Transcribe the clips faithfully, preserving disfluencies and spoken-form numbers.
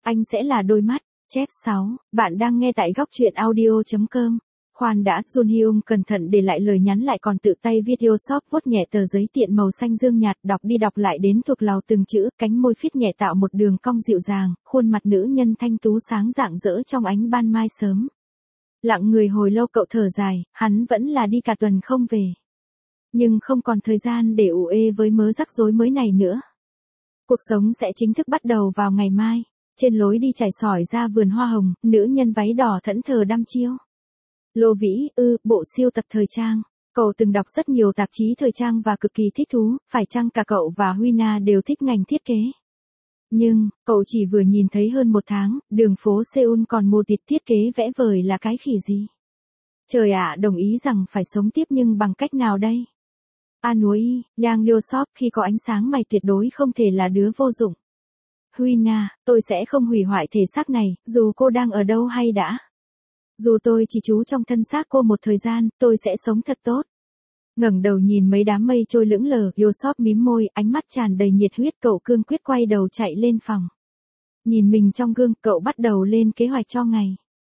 Anh sẽ là đôi mắt. Chép sáu, bạn đang nghe tại góc truyện audio.com. Khoan đã, Jun Hyung cẩn thận để lại lời nhắn lại còn tự tay video shop vuốt nhẹ tờ giấy tiện màu xanh dương nhạt, đọc đi đọc lại đến thuộc lòng từng chữ, cánh môi phít nhẹ tạo một đường cong dịu dàng, khuôn mặt nữ nhân thanh tú sáng rạng rỡ trong ánh ban mai sớm. Lặng người hồi lâu cậu thở dài, hắn vẫn là đi cả tuần không về. Nhưng không còn thời gian để ủ ê với mớ rắc rối mới này nữa. Cuộc sống sẽ chính thức bắt đầu vào ngày mai. Trên lối đi trải sỏi ra vườn hoa hồng, nữ nhân váy đỏ thẫn thờ đăm chiêu. Lô Vĩ, ư, bộ siêu tập thời trang. Cậu từng đọc rất nhiều tạp chí thời trang và cực kỳ thích thú, phải chăng cả cậu và Huy Na đều thích ngành thiết kế. Nhưng, cậu chỉ vừa nhìn thấy hơn một tháng, đường phố Seoul còn mô tịt thiết kế vẽ vời là cái khỉ gì. Trời ạ, đồng ý rằng phải sống tiếp nhưng bằng cách nào đây? An Núi, Yang Liêu Shop khi có ánh sáng mày tuyệt đối không thể là đứa vô dụng. Huy Na, tôi sẽ không hủy hoại thể xác này, dù cô đang ở đâu hay đã. Dù tôi chỉ trú trong thân xác cô một thời gian, tôi sẽ sống thật tốt. Ngẩng đầu nhìn mấy đám mây trôi lững lờ, Yo Shop mím môi, ánh mắt tràn đầy nhiệt huyết, cậu cương quyết quay đầu chạy lên phòng. Nhìn mình trong gương, cậu bắt đầu lên kế hoạch cho ngày.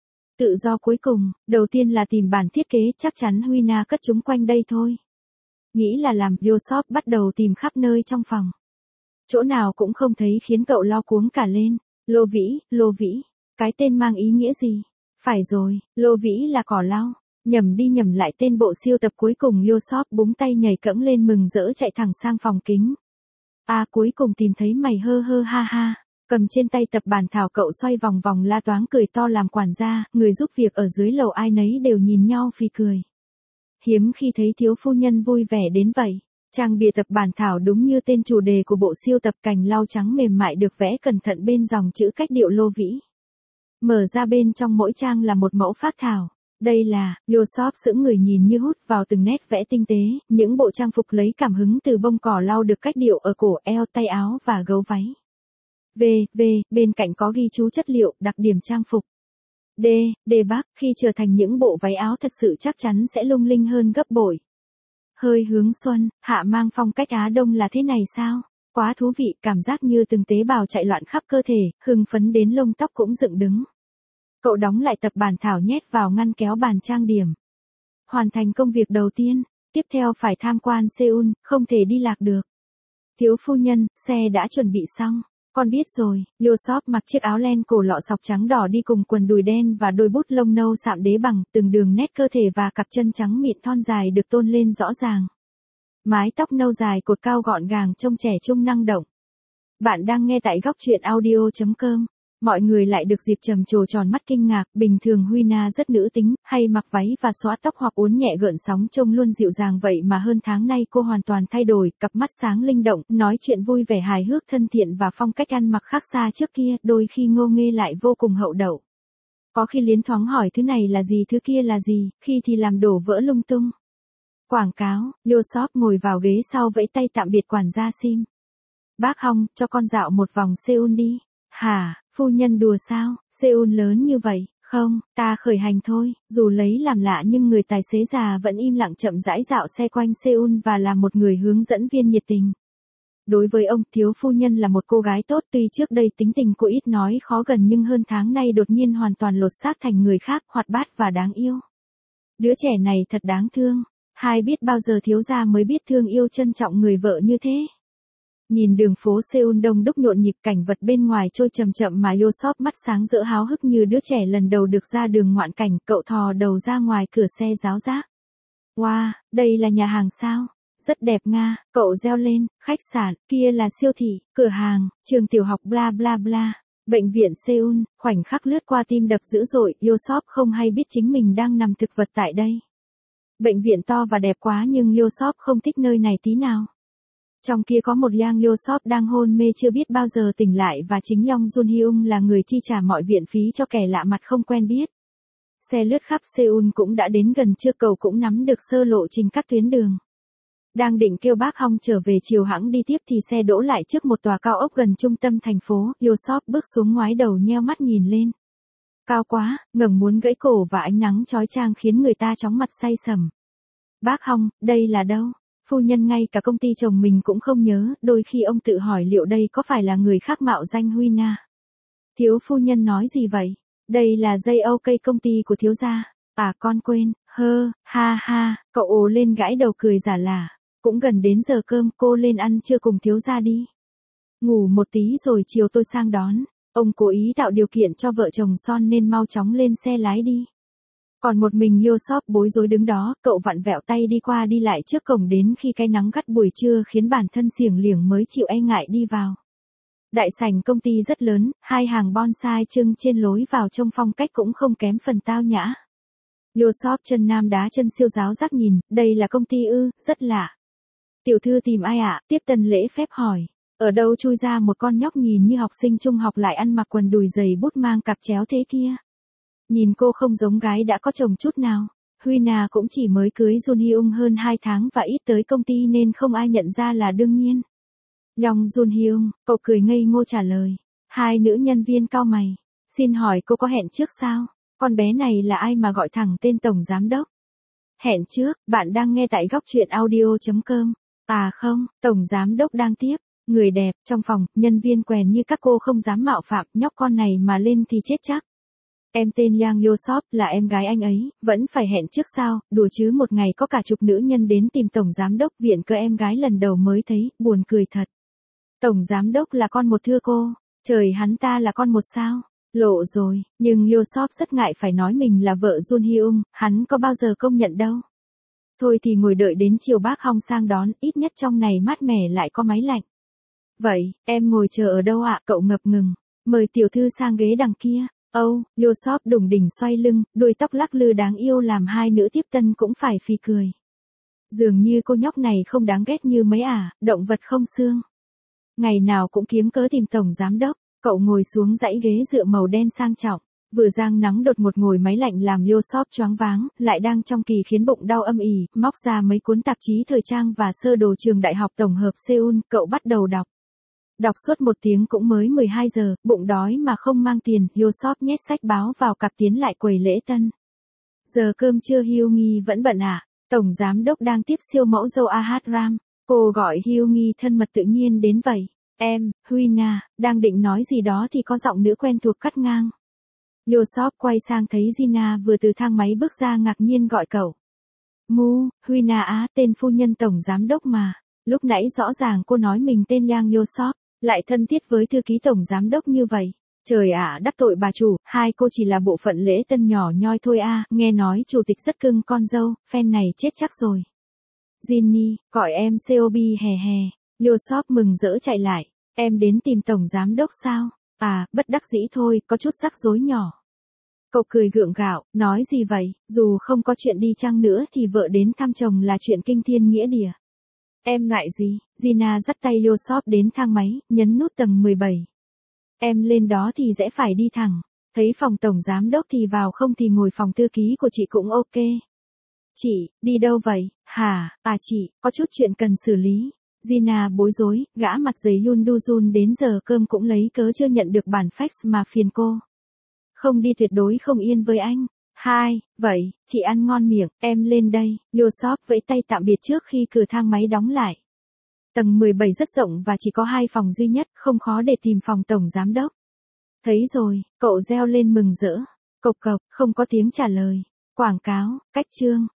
Tự do cuối cùng, đầu tiên là tìm bản thiết kế, chắc chắn Huy Na cất chúng quanh đây thôi. Nghĩ là làm, Yo Shop bắt đầu tìm khắp nơi trong phòng. Chỗ nào cũng không thấy khiến cậu lo cuống cả lên. Lô Vĩ, Lô Vĩ, cái tên mang ý nghĩa gì? Phải rồi, Lô Vĩ là cỏ lau. Nhầm đi nhầm lại tên bộ siêu tập cuối cùng. Yo Shop búng tay nhảy cẫng lên mừng rỡ chạy thẳng sang phòng kính. À, cuối cùng tìm thấy mày, hơ hơ ha ha. Cầm trên tay tập bản thảo, cậu xoay vòng vòng la toáng cười to làm quản gia, người giúp việc ở dưới lầu ai nấy đều nhìn nhau phì cười. Hiếm khi thấy thiếu phu nhân vui vẻ đến vậy. Trang bìa tập bản thảo đúng như tên chủ đề của bộ siêu tập, cành lau trắng mềm mại được vẽ cẩn thận bên dòng chữ cách điệu Lô Vĩ. Mở ra bên trong mỗi trang là một mẫu phác thảo. Đây là, Yo Shop sững người nhìn như hút vào từng nét vẽ tinh tế, những bộ trang phục lấy cảm hứng từ bông cỏ lau được cách điệu ở cổ, eo, tay áo và gấu váy. V, V, bên cạnh có ghi chú chất liệu, đặc điểm trang phục. D, D bác, khi trở thành những bộ váy áo thật sự chắc chắn sẽ lung linh hơn gấp bội. Hơi hướng xuân, hạ mang phong cách Á Đông là thế này sao? Quá thú vị, cảm giác như từng tế bào chạy loạn khắp cơ thể, hưng phấn đến lông tóc cũng dựng đứng. Cậu đóng lại tập bản thảo nhét vào ngăn kéo bàn trang điểm. Hoàn thành công việc đầu tiên, tiếp theo phải tham quan Seoul, không thể đi lạc được. Thiếu phu nhân, xe đã chuẩn bị xong. Con biết rồi. Yo Shop mặc chiếc áo len cổ lọ sọc trắng đỏ đi cùng quần đùi đen và đôi bút lông nâu sạm đế bằng, từng đường nét cơ thể và cặp chân trắng mịn thon dài được tôn lên rõ ràng. Mái tóc nâu dài cột cao gọn gàng trông trẻ trung năng động. Bạn đang nghe tại góc truyện audio.com. Mọi người lại được dịp trầm trồ tròn mắt kinh ngạc, bình thường Huy Na rất nữ tính, hay mặc váy và xõa tóc hoặc uốn nhẹ gợn sóng trông luôn dịu dàng, vậy mà hơn tháng nay cô hoàn toàn thay đổi, cặp mắt sáng linh động, nói chuyện vui vẻ hài hước thân thiện và phong cách ăn mặc khác xa trước kia, đôi khi ngô nghê lại vô cùng hậu đậu. Có khi liến thoáng hỏi thứ này là gì thứ kia là gì, khi thì làm đổ vỡ lung tung. Quảng cáo, Yo Shop ngồi vào ghế sau vẫy tay tạm biệt quản gia Sim. Bác Hong, cho con dạo một vòng Seoul đi. Hả, phu nhân đùa sao, Seoul lớn như vậy, không, ta khởi hành thôi, dù lấy làm lạ nhưng người tài xế già vẫn im lặng chậm rãi dạo xe quanh Seoul và là một người hướng dẫn viên nhiệt tình. Đối với ông, thiếu phu nhân là một cô gái tốt, tuy trước đây tính tình cô ít nói khó gần nhưng hơn tháng nay đột nhiên hoàn toàn lột xác thành người khác, hoạt bát và đáng yêu. Đứa trẻ này thật đáng thương, hai biết bao giờ thiếu gia mới biết thương yêu trân trọng người vợ như thế. Nhìn đường phố Seoul đông đúc nhộn nhịp, cảnh vật bên ngoài trôi chậm chậm mà Yo Shop mắt sáng rỡ háo hức như đứa trẻ lần đầu được ra đường ngoạn cảnh, cậu thò đầu ra ngoài cửa xe ráo rác. Wow, đây là nhà hàng sao? Rất đẹp nga, cậu reo lên, khách sạn, kia là siêu thị, cửa hàng, trường tiểu học bla bla bla. Bệnh viện Seoul, khoảnh khắc lướt qua tim đập dữ dội, Yo Shop không hay biết chính mình đang nằm thực vật tại đây. Bệnh viện to và đẹp quá nhưng Yo Shop không thích nơi này tí nào. Trong kia có một Yang Yo Shop đang hôn mê chưa biết bao giờ tỉnh lại và chính Yong Jun Hyung là người chi trả mọi viện phí cho kẻ lạ mặt không quen biết. Xe lướt khắp Seoul cũng đã đến gần trưa, cậu cũng nắm được sơ lộ trình các tuyến đường. Đang định kêu bác Hong trở về chiều hãng đi tiếp thì xe đỗ lại trước một tòa cao ốc gần trung tâm thành phố, Yo Shop bước xuống ngoái đầu nheo mắt nhìn lên. Cao quá, ngẩng muốn gãy cổ và ánh nắng chói chang khiến người ta chóng mặt say sầm. Bác Hong, đây là đâu? Phu nhân ngay cả công ty chồng mình cũng không nhớ, đôi khi ông tự hỏi liệu đây có phải là người khác mạo danh Huy Na. Thiếu phu nhân nói gì vậy? Đây là dây ok công ty của thiếu gia. À con quên, hơ, ha ha, cậu ồ lên gãi đầu cười giả lả. Cũng gần đến giờ cơm, cô lên ăn trưa cùng thiếu gia đi. Ngủ một tí rồi chiều tôi sang đón. Ông cố ý tạo điều kiện cho vợ chồng Son nên mau chóng lên xe lái đi. Còn một mình Yosop bối rối đứng đó, cậu vặn vẹo tay đi qua đi lại trước cổng đến khi cái nắng gắt buổi trưa khiến bản thân xiềng liềng mới chịu e ngại đi vào. Đại sảnh công ty rất lớn, hai hàng bonsai trưng trên lối vào trông phong cách cũng không kém phần tao nhã. Yosop chân nam đá chân siêu giáo giác nhìn, đây là công ty ư, rất lạ. Tiểu thư tìm ai ạ? Tiếp tân lễ phép hỏi. Ở đâu chui ra một con nhóc nhìn như học sinh trung học lại ăn mặc quần đùi giày bút mang cặp chéo thế kia. Nhìn cô không giống gái đã có chồng chút nào. Huina cũng chỉ mới cưới Jun Hyung hơn hai tháng và ít tới công ty nên không ai nhận ra là đương nhiên. Yong Jun Hyung, cậu cười ngây ngô trả lời. Hai nữ nhân viên cau mày. Xin hỏi cô có hẹn trước sao? Con bé này là ai mà gọi thẳng tên tổng giám đốc? Hẹn trước, bạn đang nghe tại góc truyện audio chấm com. À không, tổng giám đốc đang tiếp. Người đẹp, trong phòng, nhân viên quèn như các cô không dám mạo phạm, nhóc con này mà lên thì chết chắc. Em tên Yang Yosop, là em gái anh ấy, vẫn phải hẹn trước sao, đùa chứ một ngày có cả chục nữ nhân đến tìm tổng giám đốc, viện cớ em gái lần đầu mới thấy, buồn cười thật. Tổng giám đốc là con một thưa cô, trời hắn ta là con một sao, lộ rồi, nhưng Yosop rất ngại phải nói mình là vợ Jun Hyung, hắn có bao giờ công nhận đâu. Thôi thì ngồi đợi đến chiều bác Hong sang đón, ít nhất trong này mát mẻ lại có máy lạnh. Vậy, em ngồi chờ ở đâu ạ? Cậu ngập ngừng. Mời tiểu thư sang ghế đằng kia. Âu, oh, Yosop đùng đỉnh xoay lưng, đuôi tóc lắc lư đáng yêu làm hai nữ tiếp tân cũng phải phì cười. Dường như cô nhóc này không đáng ghét như mấy à, động vật không xương. Ngày nào cũng kiếm cớ tìm tổng giám đốc, cậu ngồi xuống dãy ghế dựa màu đen sang trọng. Vừa giang nắng đột ngột ngồi máy lạnh làm Yosop choáng váng, lại đang trong kỳ khiến bụng đau âm ỉ, móc ra mấy cuốn tạp chí thời trang và sơ đồ trường đại học tổng hợp Seoul, cậu bắt đầu đọc. Đọc suốt một tiếng cũng mới mười hai giờ, bụng đói mà không mang tiền, Yosop nhét sách báo vào cặp tiến lại quầy lễ tân. Giờ cơm trưa Hyu Nghi vẫn bận à? Tổng giám đốc đang tiếp siêu mẫu dâu Ahad Ram. Cô gọi Hyu Nghi thân mật tự nhiên đến vậy. Em, Huina, đang định nói gì đó thì có giọng nữ quen thuộc cắt ngang. Yosop quay sang thấy Gina vừa từ thang máy bước ra ngạc nhiên gọi cậu. Mu, Huina á, tên phu nhân tổng giám đốc mà. Lúc nãy rõ ràng cô nói mình tên Yang Yosop, lại thân thiết với thư ký tổng giám đốc như vậy. Trời ạ, đắc tội bà chủ, hai cô chỉ là bộ phận lễ tân nhỏ nhoi thôi a. Nghe nói chủ tịch rất cưng con dâu, fan này chết chắc rồi. Ginny, gọi em Cob hè hè. Yosop mừng rỡ chạy lại. Em đến tìm tổng giám đốc sao? À, bất đắc dĩ thôi, có chút rắc rối nhỏ. Cậu cười gượng gạo, nói gì vậy, dù không có chuyện đi chăng nữa thì vợ đến thăm chồng là chuyện kinh thiên nghĩa địa. Em ngại gì? Gina dắt tay Yosop đến thang máy, nhấn nút tầng mười bảy. Em lên đó thì rẽ phải đi thẳng. Thấy phòng tổng giám đốc thì vào, không thì ngồi phòng thư ký của chị cũng ok. Chị, đi đâu vậy? Hả, à chị, có chút chuyện cần xử lý. Gina bối rối, gã mặt giấy Yoon Do Jun đến giờ cơm cũng lấy cớ chưa nhận được bản fax mà phiền cô. Không đi tuyệt đối không yên với anh. Hai, vậy, chị ăn ngon miệng, em lên đây. Yosop vẫy tay tạm biệt trước khi cửa thang máy đóng lại. Tầng mười bảy rất rộng và chỉ có hai phòng duy nhất, không khó để tìm phòng tổng giám đốc. Thấy rồi, cậu reo lên mừng rỡ. Cộc cộc, không có tiếng trả lời. Quảng cáo, cách chương.